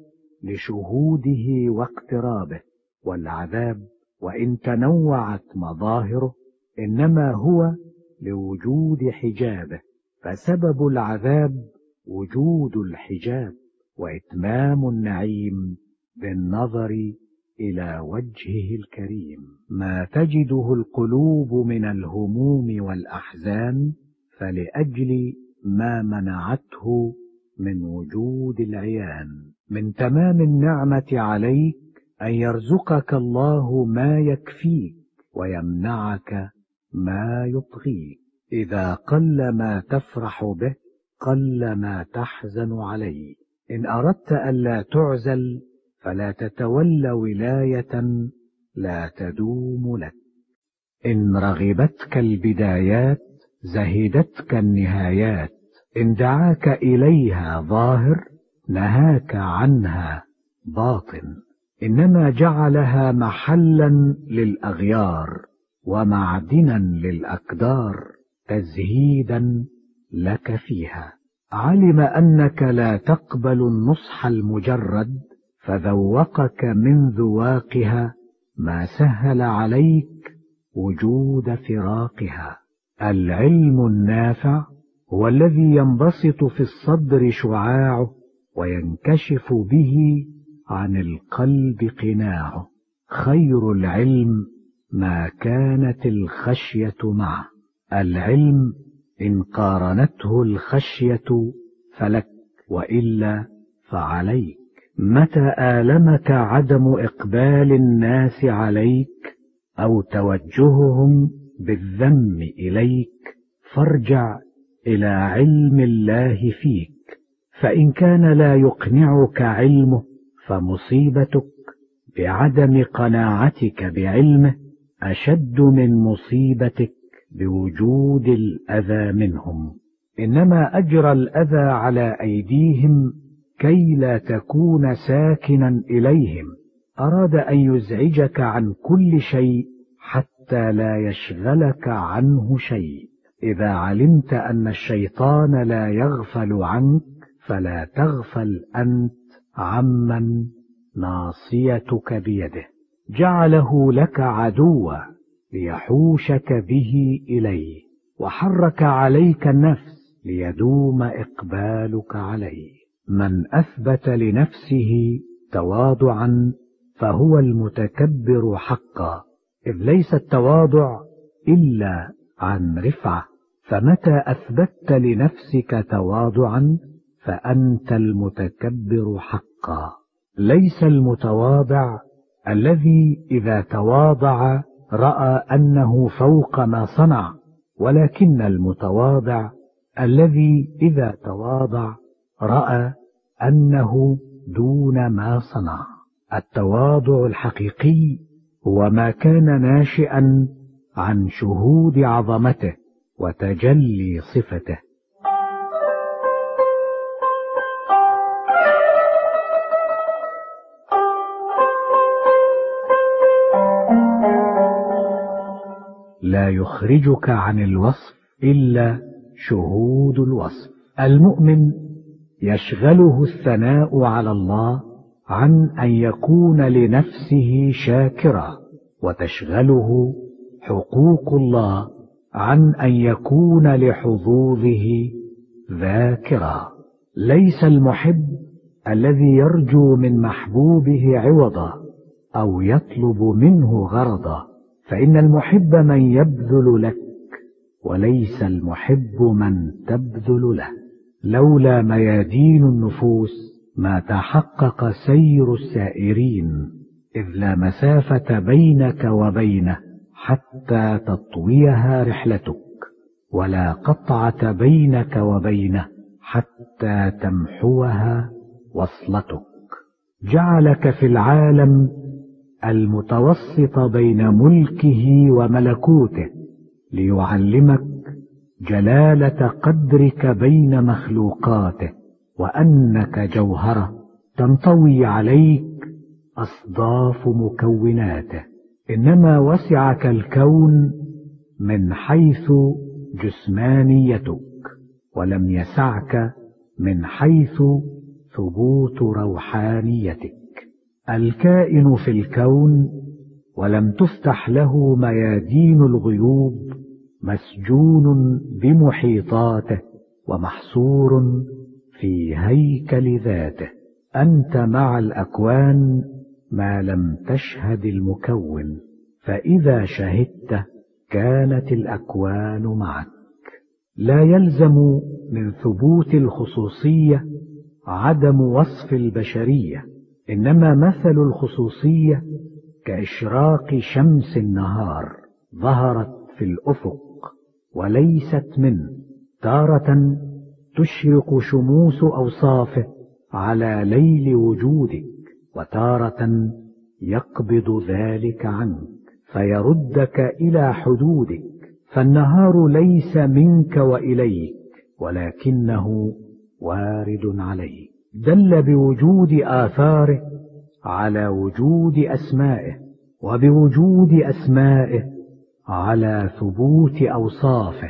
لشهوده واقترابه، والعذاب وإن تنوعت مظاهره إنما هو لوجود حجابه، فسبب العذاب وجود الحجاب، وإتمام النعيم بالنظر إلى وجهه الكريم. ما تجده القلوب من الهموم والأحزان فلأجل ما منعته من وجود العيان. من تمام النعمة عليك أن يرزقك الله ما يكفيك ويمنعك ما يطغيك. إذا قل ما تفرح به قل ما تحزن عليه. إن أردت ألا تعزل فلا تتول ولاية لا تدوم لك. إن رغبتك البدايات زهدتك النهايات. إن دعاك إليها ظاهر نهاك عنها باطن. إنما جعلها محلا للأغيار ومعدنا للأكدار تزهيدا لك فيها. علم أنك لا تقبل النصح المجرد فذوقك من ذواقها ما سهل عليك وجود فراقها. العلم النافع هو الذي ينبسط في الصدر شعاعه وينكشف به عن القلب قناعه. خير العلم ما كانت الخشية معه. العلم إن قارنته الخشية فلك، وإلا فعليك. متى آلمك عدم إقبال الناس عليك أو توجههم بالذم إليك فارجع إلى علم الله فيك، فإن كان لا يقنعك علمه فمصيبتك بعدم قناعتك بعلمه أشد من مصيبتك بوجود الأذى منهم. إنما أجرى الأذى على أيديهم كي لا تكون ساكنا إليهم. أراد أن يزعجك عن كل شيء حتى لا يشغلك عنه شيء. إذا علمت أن الشيطان لا يغفل عنك فلا تغفل أنت عمن ناصيتك بيده. جعله لك عدوا ليحوشك به إليه، وحرك عليك النفس ليدوم إقبالك عليه. من أثبت لنفسه تواضعا فهو المتكبر حقا، إذ ليس التواضع إلا عن رفعة. فمتى أثبتت لنفسك تواضعا فأنت المتكبر حقا. ليس المتواضع الذي إذا تواضع رأى أنه فوق ما صنع، ولكن المتواضع الذي إذا تواضع رأى أنه دون ما صنع. التواضع الحقيقي هو ما كان ناشئا عن شهود عظمته وتجلي صفته. لا يخرجك عن الوصف إلا شهود الوصف. المؤمن يشغله الثناء على الله عن أن يكون لنفسه شاكرا، وتشغله حقوق الله عن أن يكون لحظوظه ذاكرا. ليس المحب الذي يرجو من محبوبه عوضا أو يطلب منه غرضا، فإن المحب من يبذل لك وليس المحب من تبذل له. لولا ميادين النفوس ما تحقق سير السائرين، إذ لا مسافة بينك وبينه حتى تطويها رحلتك، ولا قطعة بينك وبينه حتى تمحوها وصلتك. جعلك في العالم المتوسط بين ملكه وملكوته ليعلمك جلالة قدرك بين مخلوقاته، وأنك جوهرة تنطوي عليك أصداف مكوناته. إنما وسعك الكون من حيث جسمانيتك، ولم يسعك من حيث ثبوت روحانيتك. الكائن في الكون ولم تفتح له ميادين الغيوب مسجون بمحيطاته ومحصور في هيكل ذاته. أنت مع الأكوان ما لم تشهد المكون، فإذا شهدت كانت الأكوان معك. لا يلزم من ثبوت الخصوصية عدم وصف البشرية، إنما مثل الخصوصية كإشراق شمس النهار ظهرت في الأفق وليست منه، تارة تشرق شموس أوصافه على ليل وجودك، وتارة يقبض ذلك عنك فيردك إلى حدودك. فالنهار ليس منك وإليك، ولكنه وارد عليك. دل بوجود آثاره على وجود أسمائه، وبوجود أسمائه على ثبوت أوصافه،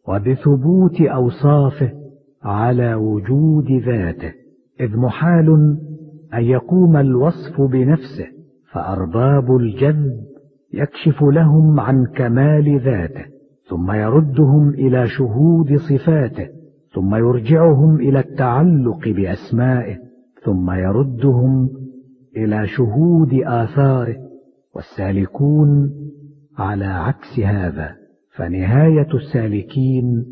وبثبوت أوصافه على وجود ذاته. إذ محال أن يقوم الوصف بنفسه، فأرباب الجذب يكشف لهم عن كمال ذاته، ثم يردهم إلى شهود صفاته، ثم يرجعهم إلى التعلق بأسمائه، ثم يردهم إلى شهود آثاره. والسالكون على عكس هذا، فنهاية السالكين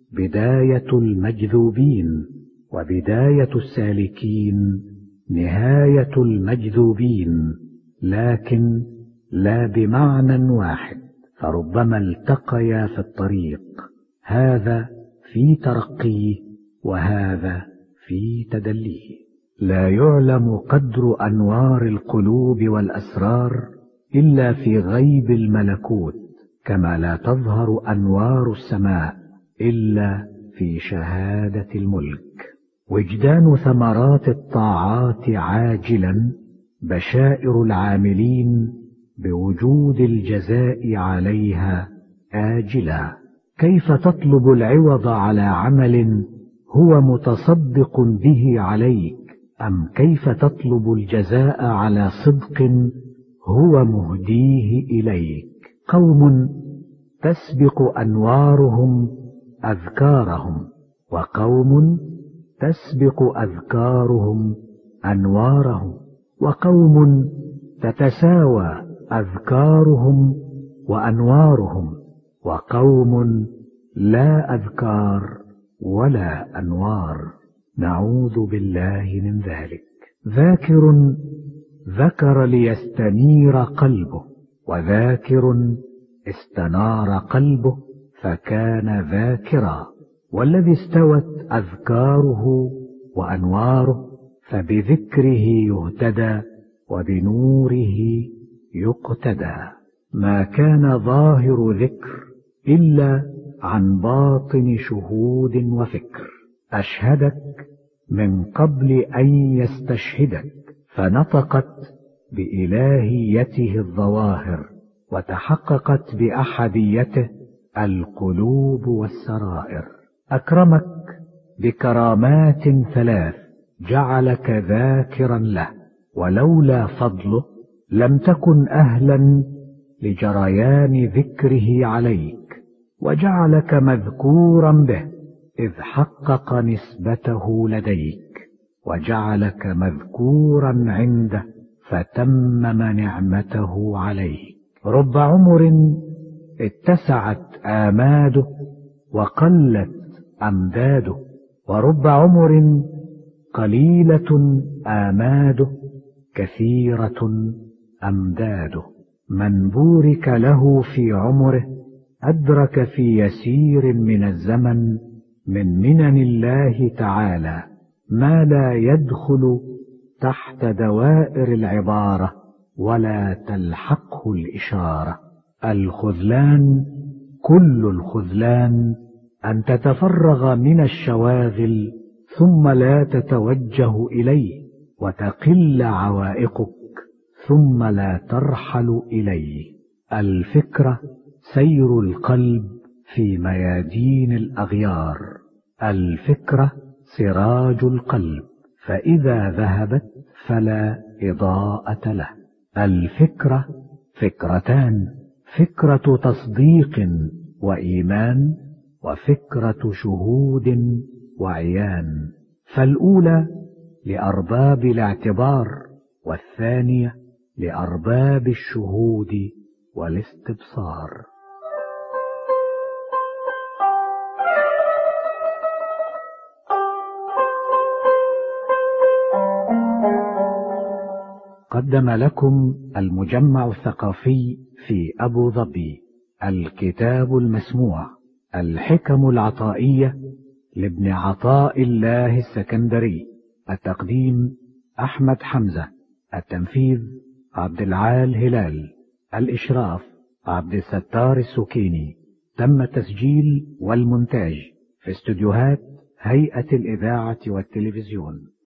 بداية المجذوبين، وبداية السالكين نهاية المجذوبين، لكن لا بمعنى واحد، فربما التقيا في الطريق، هذا في ترقيه وهذا في تدليه. لا يعلم قدر أنوار القلوب والأسرار إلا في غيب الملكوت، كما لا تظهر أنوار السماء إلا في شهادة الملك. وجدان ثمرات الطاعات عاجلا بشائر العاملين بوجود الجزاء عليها آجلا. كيف تطلب العوض على عمل هو متصدق به عليك، أم كيف تطلب الجزاء على صدق هو مهديه إليك؟ قوم تسبق أنوارهم أذكارهم، وقوم تسبق أذكارهم أنوارهم، وقوم تتساوى أذكارهم وأنوارهم، وقوم لا أذكار ولا أنوار. نعوذ بالله من ذلك. ذاكر ذكر ليستنير قلبه، وذاكر استنار قلبه فكان ذاكرا. والذي استوت أذكاره وأنواره فبذكره يهتدى وبنوره يقتدى. ما كان ظاهر ذكر إلا عن باطن شهود وفكر. أشهدك من قبل أن يستشهدك، فنطقت بإلهيته الظواهر، وتحققت بأحديته القلوب والسرائر. أكرمك بكرامات ثلاث جعلك ذاكرا له، ولولا فضله لم تكن أهلا لجريان ذكره عليك، وجعلك مذكورا به إذ حقق نسبته لديك، وجعلك مذكورا عنده فتمم نعمته عليك. رب عمر اتسعت آماده وقلت أمداده، ورب عمر قليلة آماده كثيرة أمداده. من بورك له في عمره أدرك في يسير من الزمن من منن الله تعالى ما لا يدخل تحت دوائر العبارة ولا تلحقه الإشارة. الخذلان كل الخذلان أن تتفرغ من الشواغل ثم لا تتوجه إليه، وتقل عوائقك ثم لا ترحل إليه. الفكرة سير القلب في ميادين الأغيار. الفكرة سراج القلب، فإذا ذهبت فلا إضاءة له. الفكرة فكرتان: فكرة تصديق وإيمان، وفكرة شهود وعيان. فالأولى لأرباب الاعتبار، والثانية لأرباب الشهود والاستبصار. قدم لكم المجمع الثقافي في أبو ظبي الكتاب المسموع الحكم العطائية لابن عطاء الله السكندري. التقديم أحمد حمزة. التنفيذ عبد العال هلال. الإشراف عبد الستار السكيني. تم التسجيل والمونتاج في استوديوهات هيئة الإذاعة والتلفزيون.